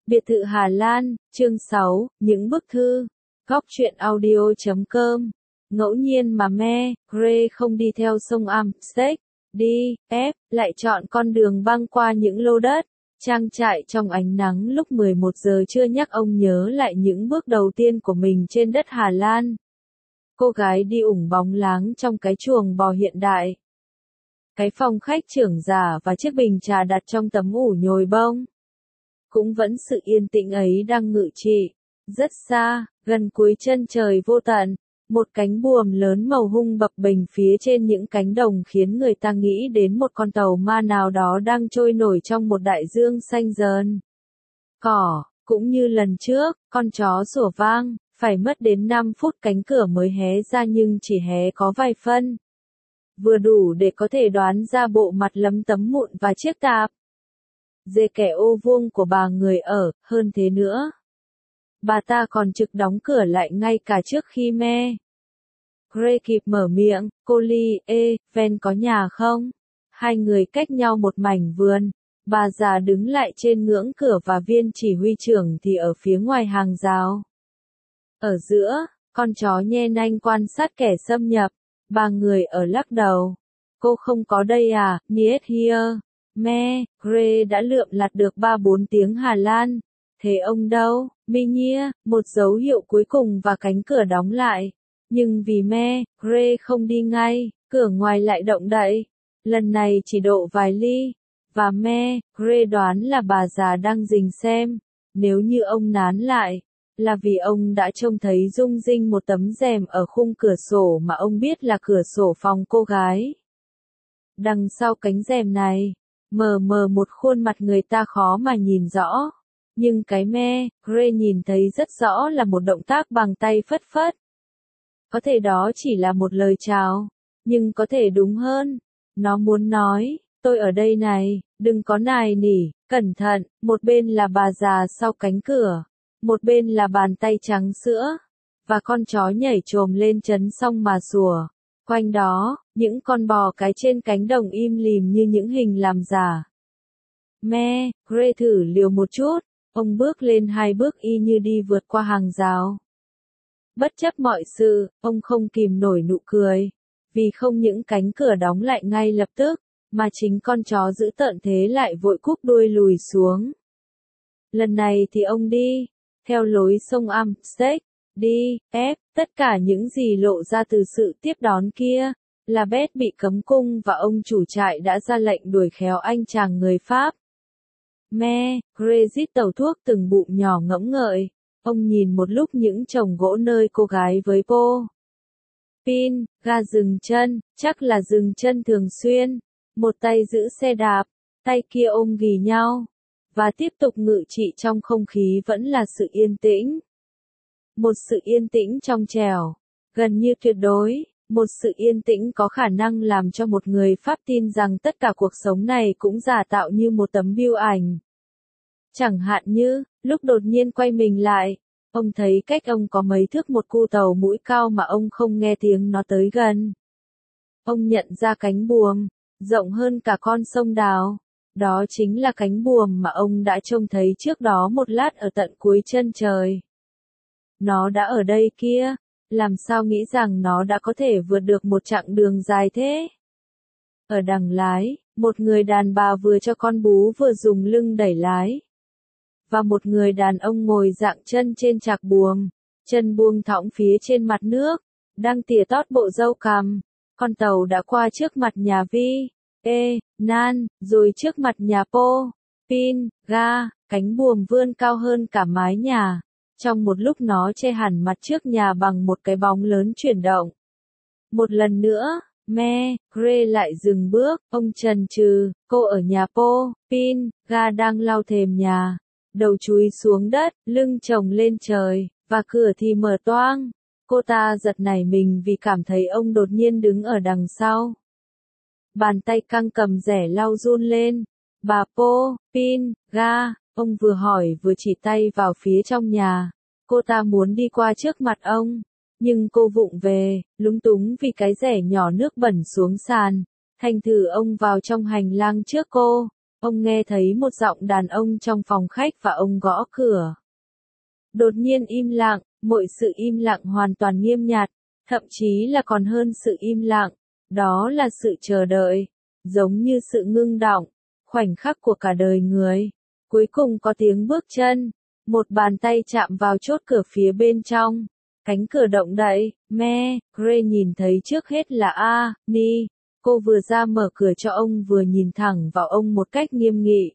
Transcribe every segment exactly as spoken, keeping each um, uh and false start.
Biệt thự Hà Lan, chương sáu, những bức thư. Góc truyện audio chấm com. Ngẫu nhiên mà me, Gray không đi theo sông Amsterdam, đi, ép, lại chọn con đường băng qua những lô đất, trang trại trong ánh nắng lúc mười một giờ trưa nhắc ông nhớ lại những bước đầu tiên của mình trên đất Hà Lan. Cô gái đi ủng bóng láng trong cái chuồng bò hiện đại. Cái phòng khách trưởng giả và chiếc bình trà đặt trong tấm ủ nhồi bông. Cũng vẫn sự yên tĩnh ấy đang ngự trị. Rất xa, gần cuối chân trời vô tận, một cánh buồm lớn màu hung bập bềnh phía trên những cánh đồng khiến người ta nghĩ đến một con tàu ma nào đó đang trôi nổi trong một đại dương xanh dờn. Cỏ, cũng như lần trước, con chó sủa vang, phải mất đến năm phút cánh cửa mới hé ra nhưng chỉ hé có vài phân. Vừa đủ để có thể đoán ra bộ mặt lấm tấm mụn và chiếc tạp dề kẻ ô vuông của bà người ở, hơn thế nữa. Bà ta còn trực đóng cửa lại ngay cả trước khi me. Gray kịp mở miệng, cô Ly, ê, Ven có nhà không? Hai người cách nhau một mảnh vườn. Bà già đứng lại trên ngưỡng cửa và viên chỉ huy trưởng thì ở phía ngoài hàng rào. Ở giữa, con chó nhe nanh quan sát kẻ xâm nhập. Bà người ở lắc đầu. Cô không có đây à, niet here. Me, Gray đã lượm lặt được ba bốn tiếng Hà Lan. Thế ông đâu? Minhia, một dấu hiệu cuối cùng và cánh cửa đóng lại. Nhưng vì me, Gray không đi ngay, cửa ngoài lại động đậy. Lần này chỉ độ vài ly. Và me, Gray đoán là bà già đang rình xem. Nếu như ông nán lại, là vì ông đã trông thấy rung rinh một tấm rèm ở khung cửa sổ mà ông biết là cửa sổ phòng cô gái. Đằng sau cánh rèm này, mờ mờ một khuôn mặt người ta khó mà nhìn rõ. Nhưng cái me, Gray nhìn thấy rất rõ là một động tác bằng tay phất phất. Có thể đó chỉ là một lời chào, nhưng có thể đúng hơn. Nó muốn nói, tôi ở đây này, đừng có nài nỉ, cẩn thận, một bên là bà già sau cánh cửa, một bên là bàn tay trắng sữa, và con chó nhảy chồm lên chấn xong mà sủa. Quanh đó, những con bò cái trên cánh đồng im lìm như những hình làm giả. Me, Gray thử liều một chút, ông bước lên hai bước y như đi vượt qua hàng rào. Bất chấp mọi sự, ông không kìm nổi nụ cười, vì không những cánh cửa đóng lại ngay lập tức, mà chính con chó giữ tợn thế lại vội cúp đuôi lùi xuống. Lần này thì ông đi, theo lối sông Amsterdam, đi, ép, tất cả những gì lộ ra từ sự tiếp đón kia, là Beth bị cấm cung và ông chủ trại đã ra lệnh đuổi khéo anh chàng người Pháp. Me, Gray rít tàu thuốc từng bụm nhỏ ngẫm ngợi, ông nhìn một lúc những chồng gỗ nơi cô gái với po. Pin, ga dừng chân, chắc là dừng chân thường xuyên, một tay giữ xe đạp, tay kia ôm ghì nhau, và tiếp tục ngự trị trong không khí vẫn là sự yên tĩnh. Một sự yên tĩnh trong trẻo, gần như tuyệt đối, một sự yên tĩnh có khả năng làm cho một người Pháp tin rằng tất cả cuộc sống này cũng giả tạo như một tấm bưu ảnh. Chẳng hạn như, lúc đột nhiên quay mình lại, ông thấy cách ông có mấy thước một cu tàu mũi cao mà ông không nghe tiếng nó tới gần. Ông nhận ra cánh buồm, rộng hơn cả con sông Đào. Đó chính là cánh buồm mà ông đã trông thấy trước đó một lát ở tận cuối chân trời. Nó đã ở đây kia, làm sao nghĩ rằng nó đã có thể vượt được một chặng đường dài thế? Ở đằng lái, một người đàn bà vừa cho con bú vừa dùng lưng đẩy lái. Và một người đàn ông ngồi dạng chân trên chạc buồm, chân buông thõng phía trên mặt nước, đang tỉa tót bộ râu cằm. Con tàu đã qua trước mặt nhà Vi, E, Nan, rồi trước mặt nhà Po, Pin, Ga, cánh buồm vươn cao hơn cả mái nhà. Trong một lúc nó che hẳn mặt trước nhà bằng một cái bóng lớn chuyển động. Một lần nữa, me, Gray lại dừng bước, ông chần chừ, cô ở nhà Po, Pin, Ga đang lau thềm nhà. Đầu chúi xuống đất, lưng chồng lên trời, và cửa thì mở toang. Cô ta giật nảy mình vì cảm thấy ông đột nhiên đứng ở đằng sau. Bàn tay căng cầm rẻ lau run lên. Bà Po, Pin, Ga, ông vừa hỏi vừa chỉ tay vào phía trong nhà. Cô ta muốn đi qua trước mặt ông, nhưng cô vụng về, lúng túng vì cái rẻ nhỏ nước bẩn xuống sàn. Thành thử ông vào trong hành lang trước cô. Ông nghe thấy một giọng đàn ông trong phòng khách và ông gõ cửa. Đột nhiên im lặng, mọi sự im lặng hoàn toàn nghiêm nhặt, thậm chí là còn hơn sự im lặng, đó là sự chờ đợi, giống như sự ngưng đọng, khoảnh khắc của cả đời người. Cuối cùng có tiếng bước chân, một bàn tay chạm vào chốt cửa phía bên trong, cánh cửa động đậy, me, Gray nhìn thấy trước hết là A, Ni. Cô vừa ra mở cửa cho ông vừa nhìn thẳng vào ông một cách nghiêm nghị.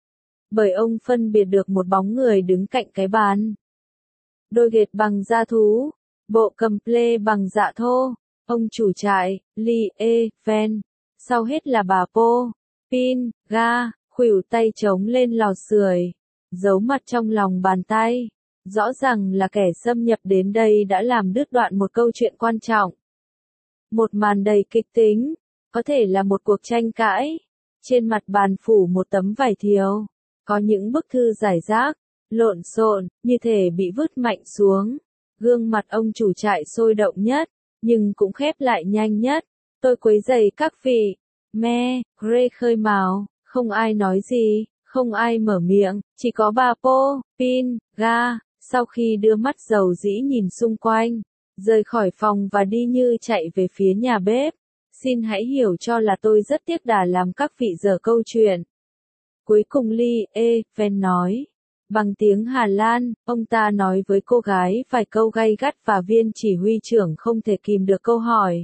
Bởi ông phân biệt được một bóng người đứng cạnh cái bàn. Đôi ghệt bằng da thú, bộ cầm ple bằng dạ thô, ông chủ trại, Lee E. Van, sau hết là bà Po, Pin, Ga, khuỷu tay chống lên lò sưởi, giấu mặt trong lòng bàn tay. Rõ ràng là kẻ xâm nhập đến đây đã làm đứt đoạn một câu chuyện quan trọng. Một màn đầy kịch tính, có thể là một cuộc tranh cãi. Trên mặt bàn phủ một tấm vải thiều, có những bức thư rải rác, lộn xộn, như thể bị vứt mạnh xuống. Gương mặt ông chủ trại sôi động nhất, nhưng cũng khép lại nhanh nhất. Tôi quấy rầy các vị. Me, Gray khơi mào, không ai nói gì, không ai mở miệng, chỉ có bà Po, Pin, Ga, sau khi đưa mắt dầu dĩ nhìn xung quanh, rời khỏi phòng và đi như chạy về phía nhà bếp. Xin hãy hiểu cho là tôi rất tiếc đà làm các vị dở câu chuyện. Cuối cùng Lee E. Van nói. Bằng tiếng Hà Lan, ông ta nói với cô gái vài câu gay gắt và viên chỉ huy trưởng không thể kìm được câu hỏi.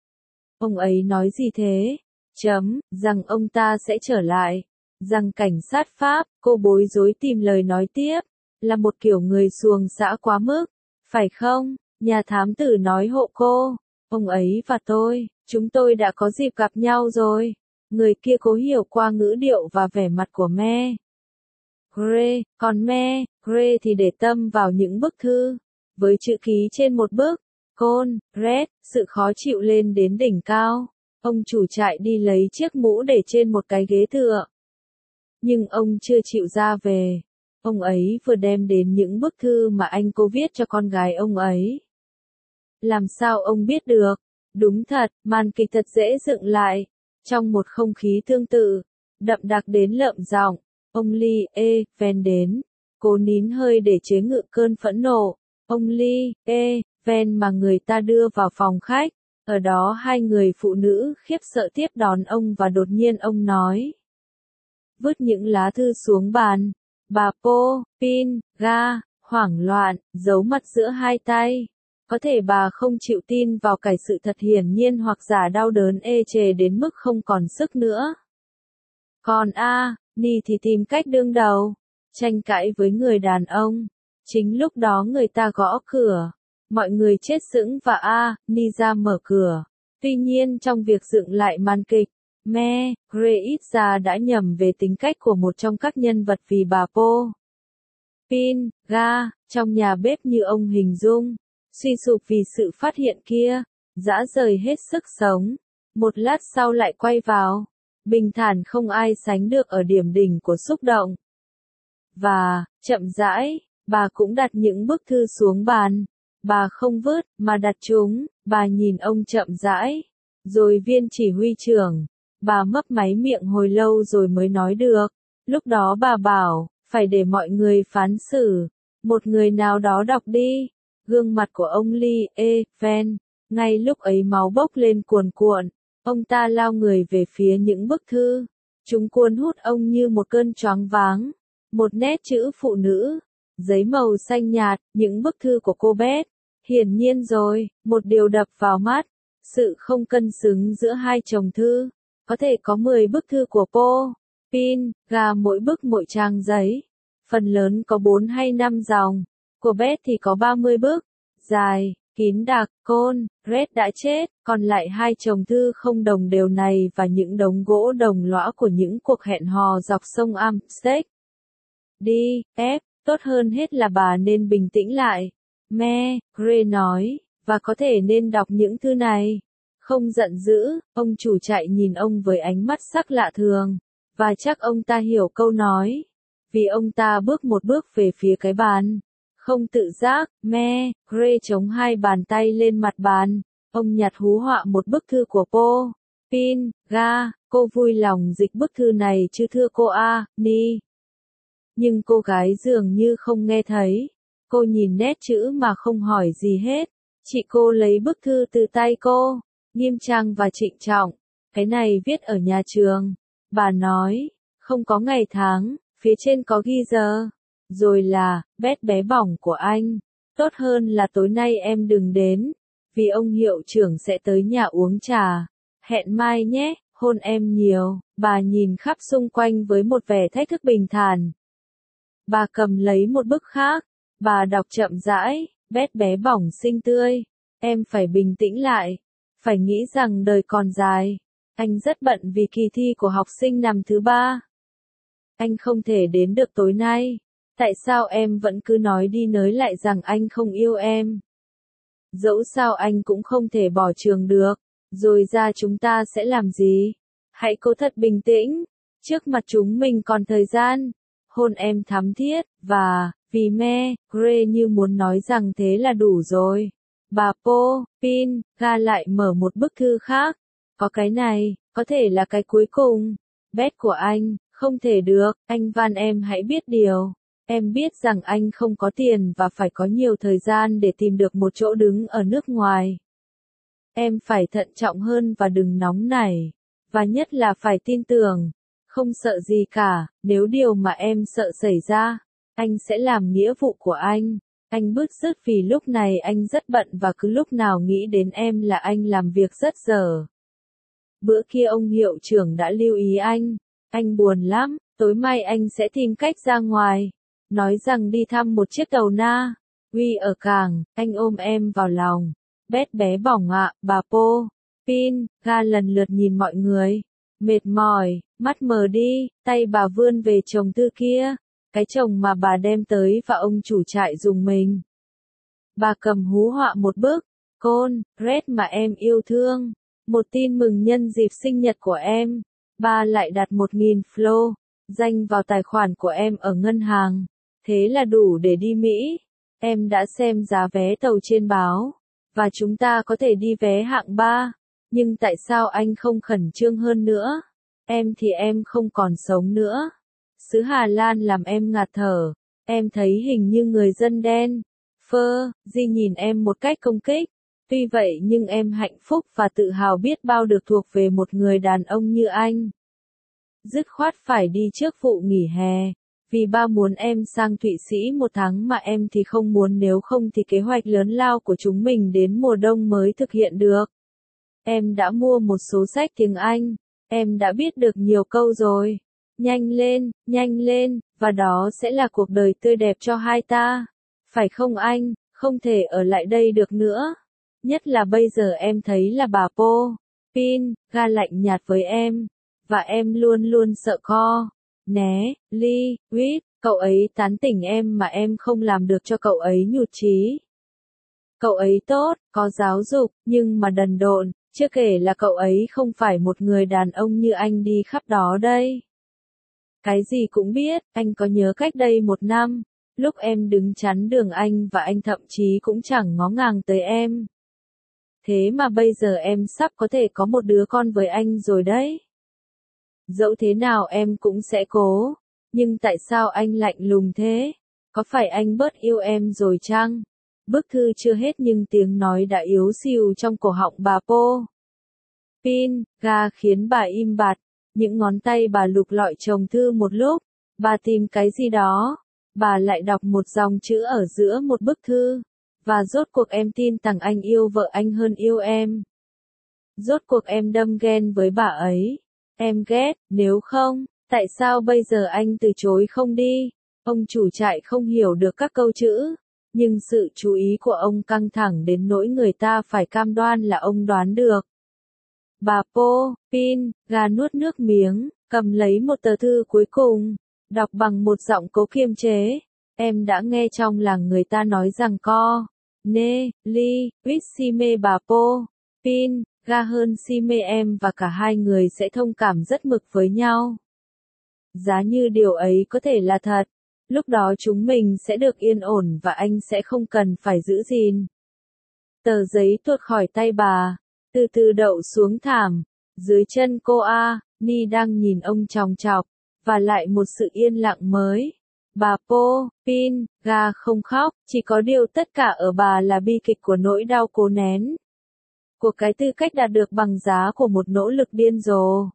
Ông ấy nói gì thế? Chấm, rằng ông ta sẽ trở lại. Rằng cảnh sát Pháp, cô bối rối tìm lời nói tiếp, là một kiểu người xuồng xã quá mức. Phải không? Nhà thám tử nói hộ cô. Ông ấy và tôi, chúng tôi đã có dịp gặp nhau rồi. Người kia cố hiểu qua ngữ điệu và vẻ mặt của Me. Gray, còn Me, Gray thì để tâm vào những bức thư. Với chữ ký trên một bức, Con, Red, sự khó chịu lên đến đỉnh cao. Ông chủ trại đi lấy chiếc mũ để trên một cái ghế tựa. Nhưng ông chưa chịu ra về. Ông ấy vừa đem đến những bức thư mà anh cô viết cho con gái ông ấy. Làm sao ông biết được? Đúng thật, màn kịch thật dễ dựng lại. Trong một không khí tương tự, đậm đặc đến lợm giọng, ông Lee E. Van đến, cố nín hơi để chế ngự cơn phẫn nộ. Ông Lee E. Van mà người ta đưa vào phòng khách, ở đó hai người phụ nữ khiếp sợ tiếp đón ông và đột nhiên ông nói. Vứt những lá thư xuống bàn, bà Po, Pin, Ga, hoảng loạn, giấu mặt giữa hai tay. Có thể bà không chịu tin vào cái sự thật hiển nhiên hoặc giả đau đớn ê chề đến mức không còn sức nữa. Còn A, Ni thì tìm cách đương đầu, tranh cãi với người đàn ông. Chính lúc đó người ta gõ cửa. Mọi người chết sững và A, Ni ra mở cửa. Tuy nhiên trong việc dựng lại màn kịch, Me, Gray ít ra đã nhầm về tính cách của một trong các nhân vật vì bà Po. Pin, Ga, trong nhà bếp như ông hình dung. Suy sụp vì sự phát hiện kia, dã rời hết sức sống. Một lát sau lại quay vào, bình thản không ai sánh được ở điểm đỉnh của xúc động. Và, chậm rãi, bà cũng đặt những bức thư xuống bàn. Bà không vứt, mà đặt chúng, bà nhìn ông chậm rãi. Rồi viên chỉ huy trưởng, bà mấp máy miệng hồi lâu rồi mới nói được. Lúc đó bà bảo, phải để mọi người phán xử. Một người nào đó đọc đi. Gương mặt của ông Lee E. Van, ngay lúc ấy máu bốc lên cuồn cuộn, ông ta lao người về phía những bức thư. Chúng cuốn hút ông như một cơn choáng váng. Một nét chữ phụ nữ, giấy màu xanh nhạt, những bức thư của cô Beth. Hiển nhiên rồi, một điều đập vào mắt, sự không cân xứng giữa hai chồng thư. Có thể có mười bức thư của Po, Pin, Ga mỗi bức mỗi trang giấy. Phần lớn có bốn hay năm dòng. Của Beth thì có ba mươi bức, dài, kín đặc. Con, Red đã chết, còn lại hai chồng thư không đồng đều này và những đống gỗ đồng lõa của những cuộc hẹn hò dọc sông Amsterdam. Đi, F, tốt hơn hết là bà nên bình tĩnh lại. Me, Gray nói, và có thể nên đọc những thư này. Không giận dữ, ông chủ trại nhìn ông với ánh mắt sắc lạ thường, và chắc ông ta hiểu câu nói. Vì ông ta bước một bước về phía cái bàn. Không tự giác, Me, Gray chống hai bàn tay lên mặt bàn. Ông nhặt hú họa một bức thư của Po, Pin, ga, cô vui lòng dịch bức thư này chứ thưa cô A, Ni. Nhưng cô gái dường như không nghe thấy. Cô nhìn nét chữ mà không hỏi gì hết. Chị cô lấy bức thư từ tay cô, nghiêm trang và trịnh trọng. Cái này viết ở nhà trường. Bà nói, không có ngày tháng, phía trên có ghi giờ. Rồi là, Bét bé bỏng của anh. Tốt hơn là tối nay em đừng đến, vì ông hiệu trưởng sẽ tới nhà uống trà. Hẹn mai nhé, hôn em nhiều. Bà nhìn khắp xung quanh với một vẻ thách thức bình thản. Bà cầm lấy một bức khác. Bà đọc chậm rãi, Bét bé bỏng xinh tươi. Em phải bình tĩnh lại. Phải nghĩ rằng đời còn dài. Anh rất bận vì kỳ thi của học sinh năm thứ ba. Anh không thể đến được tối nay. Tại sao em vẫn cứ nói đi nói lại rằng anh không yêu em? Dẫu sao anh cũng không thể bỏ trường được. Rồi ra chúng ta sẽ làm gì? Hãy cố thật bình tĩnh. Trước mặt chúng mình còn thời gian. Hôn em thắm thiết, và, vì me, Gray như muốn nói rằng thế là đủ rồi. Bà Po, Pin, ga lại mở một bức thư khác. Có cái này, có thể là cái cuối cùng. Bét của anh, không thể được, anh van em hãy biết điều. Em biết rằng anh không có tiền và phải có nhiều thời gian để tìm được một chỗ đứng ở nước ngoài. Em phải thận trọng hơn và đừng nóng nảy. Và nhất là phải tin tưởng. Không sợ gì cả, nếu điều mà em sợ xảy ra, anh sẽ làm nghĩa vụ của anh. Anh bứt rứt vì lúc này anh rất bận và cứ lúc nào nghĩ đến em là anh làm việc rất dở. Bữa kia ông hiệu trưởng đã lưu ý anh. Anh buồn lắm, tối mai anh sẽ tìm cách ra ngoài. Nói rằng đi thăm một chiếc tàu Na. Uy ở cảng, anh ôm em vào lòng. Bét bé bỏng ạ, bà Po. Pin, ga lần lượt nhìn mọi người. Mệt mỏi, mắt mờ đi, tay bà vươn về chồng thư kia. Cái chồng mà bà đem tới và ông chủ trại dùng mình. Bà cầm hú họa một bức. Con, Red mà em yêu thương. Một tin mừng nhân dịp sinh nhật của em. Ba lại đặt một nghìn flo, danh vào tài khoản của em ở ngân hàng. Thế là đủ để đi Mỹ. Em đã xem giá vé tàu trên báo. Và chúng ta có thể đi vé hạng ba. Nhưng tại sao anh không khẩn trương hơn nữa? Em thì em không còn sống nữa. Xứ Hà Lan làm em ngạt thở. Em thấy hình như người dân đen. Phơ, Di nhìn em một cách công kích. Tuy vậy nhưng em hạnh phúc và tự hào biết bao được thuộc về một người đàn ông như anh. Dứt khoát phải đi trước vụ nghỉ hè. Vì ba muốn em sang Thụy Sĩ một tháng mà em thì không muốn, nếu không thì kế hoạch lớn lao của chúng mình đến mùa đông mới thực hiện được. Em đã mua một số sách tiếng Anh. Em đã biết được nhiều câu rồi. Nhanh lên, nhanh lên, và đó sẽ là cuộc đời tươi đẹp cho hai ta. Phải không anh, không thể ở lại đây được nữa. Nhất là bây giờ em thấy là bà Po. Pin, ga lạnh nhạt với em. Và em luôn luôn sợ co. Né, Ly, Wit, cậu ấy tán tỉnh em mà em không làm được cho cậu ấy nhụt chí. Cậu ấy tốt, có giáo dục, nhưng mà đần độn, chưa kể là cậu ấy không phải một người đàn ông như anh đi khắp đó đây. Cái gì cũng biết, anh có nhớ cách đây một năm, lúc em đứng chắn đường anh và anh thậm chí cũng chẳng ngó ngàng tới em. Thế mà bây giờ em sắp có thể có một đứa con với anh rồi đấy. Dẫu thế nào em cũng sẽ cố. Nhưng tại sao anh lạnh lùng thế? Có phải anh bớt yêu em rồi chăng? Bức thư chưa hết nhưng tiếng nói đã yếu xìu trong cổ họng bà Po. Pin, ga khiến bà im bặt. Những ngón tay bà lục lọi chồng thư một lúc. Bà tìm cái gì đó. Bà lại đọc một dòng chữ ở giữa một bức thư. Và rốt cuộc em tin rằng anh yêu vợ anh hơn yêu em. Rốt cuộc em đâm ghen với bà ấy. Em ghét, nếu không, tại sao bây giờ anh từ chối không đi? Ông chủ trại không hiểu được các câu chữ. Nhưng sự chú ý của ông căng thẳng đến nỗi người ta phải cam đoan là ông đoán được. Bà Po, Pin, ga nuốt nước miếng, cầm lấy một tờ thư cuối cùng, đọc bằng một giọng cố kiềm chế. Em đã nghe trong làng người ta nói rằng co, nê, ly, quýt si mê bà Po, Pin, ga hơn si mê em và cả hai người sẽ thông cảm rất mực với nhau. Giá như điều ấy có thể là thật, lúc đó chúng mình sẽ được yên ổn và anh sẽ không cần phải giữ gìn. Tờ giấy tuột khỏi tay bà, từ từ đậu xuống thảm, Dưới chân cô A, Ni đang nhìn ông chòng chọc, và lại một sự yên lặng mới. Bà Po, Pin, Ga không khóc, chỉ có điều tất cả ở bà là bi kịch của nỗi đau cố nén. Của cái tư cách đạt được bằng giá của một nỗ lực điên rồ.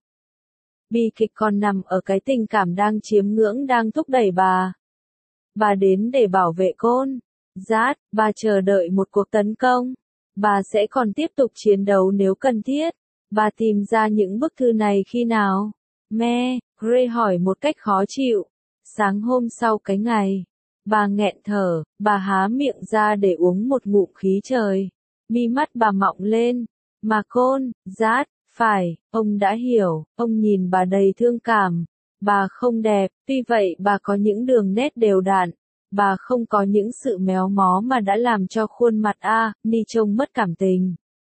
Bi kịch còn nằm ở cái tình cảm đang chiếm ngưỡng đang thúc đẩy bà. Bà đến để bảo vệ Côn. Dát, bà chờ đợi một cuộc tấn công. Bà sẽ còn tiếp tục chiến đấu nếu cần thiết. Bà tìm ra những bức thư này khi nào? Me, Gray hỏi một cách khó chịu. Sáng hôm sau cái ngày. Bà nghẹn thở, bà há miệng ra để uống một ngụm khí trời. Mi mắt bà mọng lên. Mà Côn, Dát, phải, ông đã hiểu, ông nhìn bà đầy thương cảm. Bà không đẹp, tuy vậy bà có những đường nét đều đặn. Bà không có những sự méo mó mà đã làm cho khuôn mặt A, Ni trông mất cảm tình.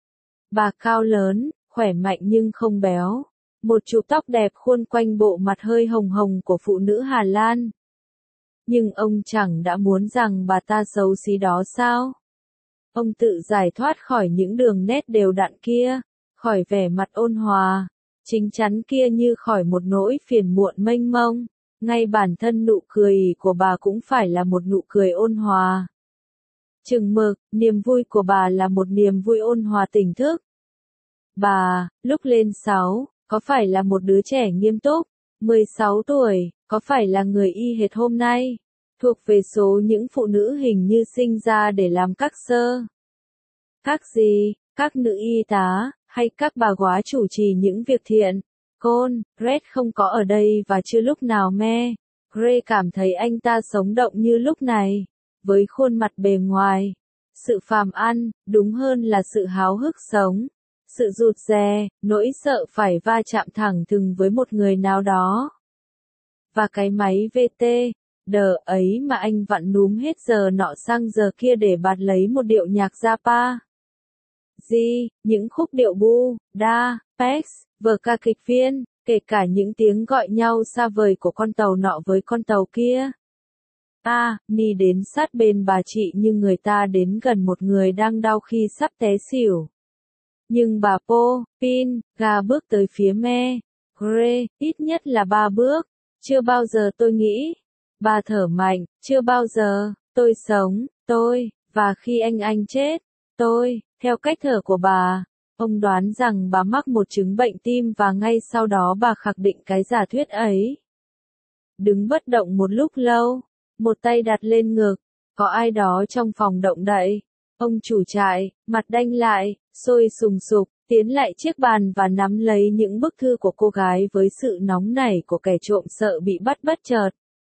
Bà cao lớn, khỏe mạnh nhưng không béo. Một chụp tóc đẹp khuôn quanh bộ mặt hơi hồng hồng của phụ nữ Hà Lan. Nhưng ông chẳng đã muốn rằng bà ta xấu xí đó sao? Ông tự giải thoát khỏi những đường nét đều đặn kia, khỏi vẻ mặt ôn hòa, chính chắn kia như khỏi một nỗi phiền muộn mênh mông. Ngay bản thân nụ cười của bà cũng phải là một nụ cười ôn hòa. Chừng mực, niềm vui của bà là một niềm vui ôn hòa tỉnh thức. Bà, lúc lên sáu, có phải là một đứa trẻ nghiêm túc? mười sáu tuổi, có phải là người y hệt hôm nay? Thuộc về số những phụ nữ hình như sinh ra để làm các sơ. Các gì, các nữ y tá, hay các bà góa chủ trì những việc thiện? Côn, Red không có ở đây và chưa lúc nào Me. Gray cảm thấy anh ta sống động như lúc này. Với khuôn mặt bề ngoài. Sự phàm ăn, đúng hơn là sự háo hức sống. Sự rụt rè, nỗi sợ phải va chạm thẳng thừng với một người nào đó. Và cái máy vê tê, đờ ấy mà anh vặn núm hết giờ nọ sang giờ kia để bạt lấy một điệu nhạc Japa. Gì, những khúc điệu bu, đa, pex, vở ca kịch viên, kể cả những tiếng gọi nhau xa vời của con tàu nọ với con tàu kia. À, Ni đến sát bên bà chị nhưng người ta đến gần một người đang đau khi sắp té xỉu. Nhưng bà Po, Pin, Ga bước tới phía Me. Gray, ít nhất là ba bước. Chưa bao giờ tôi nghĩ. Bà thở mạnh, chưa bao giờ, tôi sống, tôi, và khi anh anh chết, tôi, theo cách thở của bà. Ông đoán rằng bà mắc một chứng bệnh tim và ngay sau đó bà khẳng định cái giả thuyết ấy. Đứng bất động một lúc lâu, một tay đặt lên ngực, có ai đó trong phòng động đậy. Ông chủ trại, mặt đanh lại, sôi sùng sục, tiến lại chiếc bàn và nắm lấy những bức thư của cô gái với sự nóng nảy của kẻ trộm sợ bị bắt bất chợt.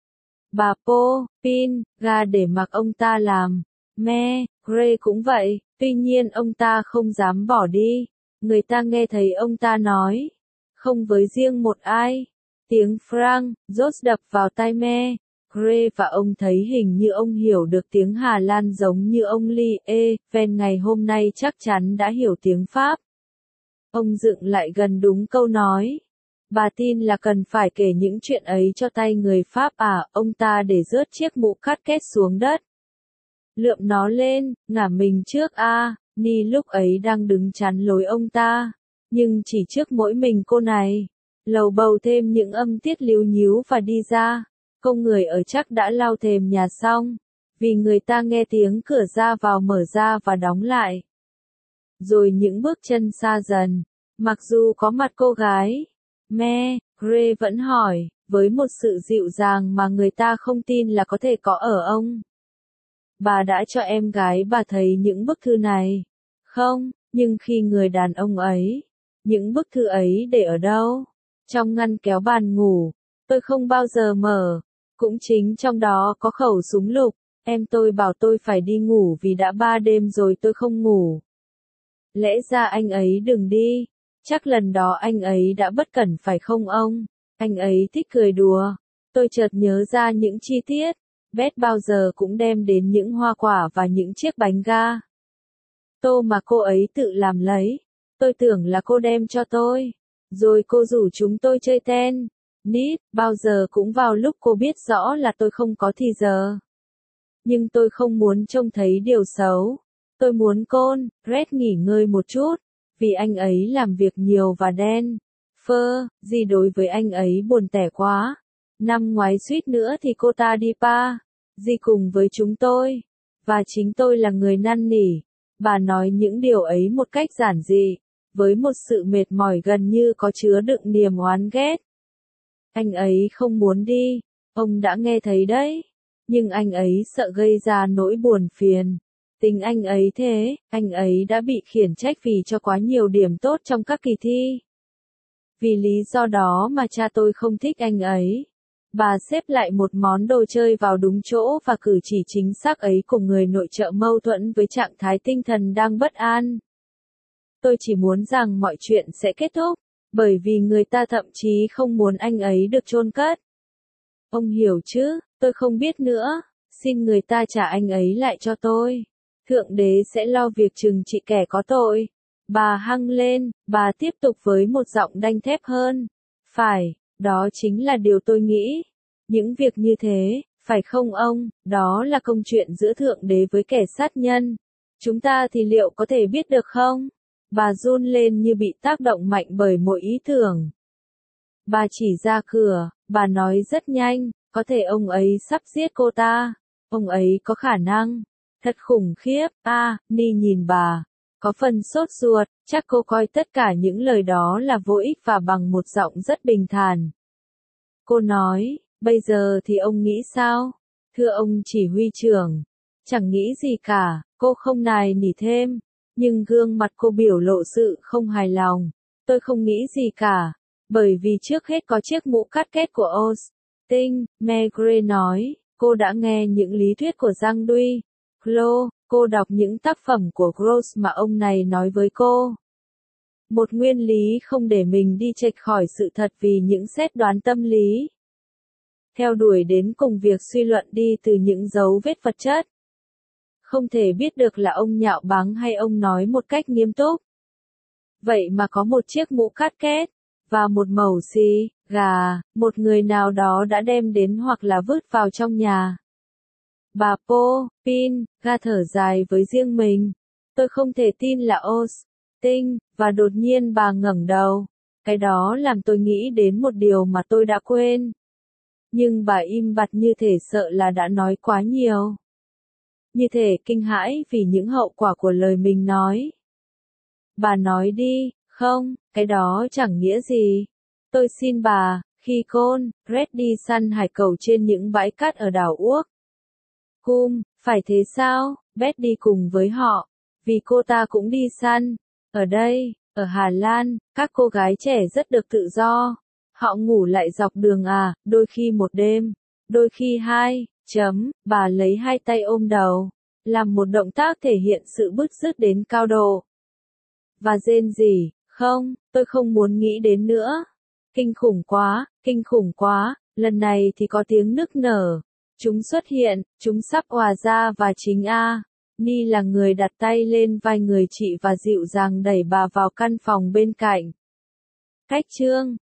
Bà Po, Pin, Ga để mặc ông ta làm. Me, Gray cũng vậy, tuy nhiên ông ta không dám bỏ đi. Người ta nghe thấy ông ta nói. Không với riêng một ai. Tiếng Frank, rốt đập vào tai Me. Gray và ông thấy hình như ông hiểu được tiếng Hà Lan giống như ông Lee E. Ven ngày hôm nay chắc chắn đã hiểu tiếng Pháp. Ông dựng lại gần đúng câu nói. Bà tin là cần phải kể những chuyện ấy cho tay người Pháp à, ông ta để rớt chiếc mũ cắt két xuống đất. Lượm nó lên, ngả mình trước a. À, Ni lúc ấy đang đứng chắn lối ông ta. Nhưng chỉ trước mỗi mình cô này. Lầu bầu thêm những âm tiết líu nhíu và đi ra. Công người ở chắc đã lau thềm nhà xong. Vì người ta nghe tiếng cửa ra vào mở ra và đóng lại. Rồi những bước chân xa dần. Mặc dù có mặt cô gái. Me, Gray vẫn hỏi, với một sự dịu dàng mà người ta không tin là có thể có ở ông. Bà đã cho em gái bà thấy những bức thư này. Không, nhưng khi người đàn ông ấy, những bức thư ấy để ở đâu? Trong ngăn kéo bàn ngủ, tôi không bao giờ mở. Cũng chính trong đó có khẩu súng lục. Em tôi bảo tôi phải đi ngủ vì đã ba đêm rồi tôi không ngủ. Lẽ ra anh ấy đừng đi. Chắc lần đó anh ấy đã bất cẩn phải không ông? Anh ấy thích cười đùa. Tôi chợt nhớ ra những chi tiết. Beth bao giờ cũng đem đến những hoa quả và những chiếc bánh ga. Tô mà cô ấy tự làm lấy. Tôi tưởng là cô đem cho tôi. Rồi cô rủ chúng tôi chơi ten. Nít, bao giờ cũng vào lúc cô biết rõ là tôi không có thì giờ. Nhưng tôi không muốn trông thấy điều xấu. Tôi muốn Côn, Red nghỉ ngơi một chút. vì anh ấy làm việc nhiều và đen. Phơ, gì đối với anh ấy buồn tẻ quá. Năm ngoái suýt nữa thì cô ta đi pa. Gì cùng với chúng tôi. Và chính tôi là người năn nỉ. Bà nói những điều ấy một cách giản dị, với một sự mệt mỏi gần như có chứa đựng niềm oán ghét. Anh ấy không muốn đi, ông đã nghe thấy đấy. Nhưng anh ấy sợ gây ra nỗi buồn phiền. Tính anh ấy thế, anh ấy đã bị khiển trách vì cho quá nhiều điểm tốt trong các kỳ thi. Vì lý do đó mà cha tôi không thích anh ấy. Bà xếp lại một món đồ chơi vào đúng chỗ và cử chỉ chính xác ấy của người nội trợ mâu thuẫn với trạng thái tinh thần đang bất an. Tôi chỉ muốn rằng mọi chuyện sẽ kết thúc, bởi vì người ta thậm chí không muốn anh ấy được chôn cất. Ông hiểu chứ, tôi không biết nữa, xin người ta trả anh ấy lại cho tôi. Thượng đế sẽ lo việc trừng trị kẻ có tội. Bà hăng lên, bà tiếp tục với một giọng đanh thép hơn. Phải, đó chính là điều tôi nghĩ. Những việc như thế, phải không ông, đó là công chuyện giữa Thượng Đế với kẻ sát nhân. Chúng ta thì liệu có thể biết được không? Bà run lên như bị tác động mạnh bởi một ý tưởng. Bà chỉ ra cửa, bà nói rất nhanh, có thể ông ấy sắp giết cô ta. Ông ấy có khả năng. Thật khủng khiếp, a, à, Ni nhìn bà. Có phần sốt ruột, chắc cô coi tất cả những lời đó là vô ích và bằng một giọng rất bình thản. Cô nói, bây giờ thì ông nghĩ sao? Thưa ông chỉ huy trưởng. Chẳng nghĩ gì cả, cô không nài nỉ thêm. Nhưng gương mặt cô biểu lộ sự không hài lòng. Tôi không nghĩ gì cả. Bởi vì trước hết có chiếc mũ cắt kết của Austin, Megre nói, cô đã nghe những lý thuyết của Giang Duy. Chloe, cô đọc những tác phẩm của Gross mà ông này nói với cô. Một nguyên lý không để mình đi chệch khỏi sự thật vì những xét đoán tâm lý. Theo đuổi đến cùng việc suy luận đi từ những dấu vết vật chất. Không thể biết được là ông nhạo báng hay ông nói một cách nghiêm túc. Vậy mà có một chiếc mũ cắt kết, và một mẩu xì, gà, một người nào đó đã đem đến hoặc là vứt vào trong nhà. Bà Po, Pin, ga thở dài với riêng mình. Tôi không thể tin là Austin, và đột nhiên bà ngẩng đầu. Cái đó làm tôi nghĩ đến một điều mà tôi đã quên. Nhưng bà im bặt như thể sợ là đã nói quá nhiều. Như thể kinh hãi vì những hậu quả của lời mình nói. Bà nói đi, không, cái đó chẳng nghĩa gì. Tôi xin bà, khi con, Red đi săn hải cẩu trên những bãi cát ở đảo Uốc. Hum, phải thế sao? Beth đi cùng với họ, vì cô ta cũng đi săn. Ở đây, ở Hà Lan, các cô gái trẻ rất được tự do. Họ ngủ lại dọc đường à, đôi khi một đêm, đôi khi hai, chấm, bà lấy hai tay ôm đầu, làm một động tác thể hiện sự bứt rứt đến cao độ. Và rên rỉ, không, tôi không muốn nghĩ đến nữa. Kinh khủng quá, kinh khủng quá, lần này thì có tiếng nức nở. Chúng xuất hiện, chúng sắp òa ra và chính A. Ni là người đặt tay lên vai người chị và dịu dàng đẩy bà vào căn phòng bên cạnh. Cách chương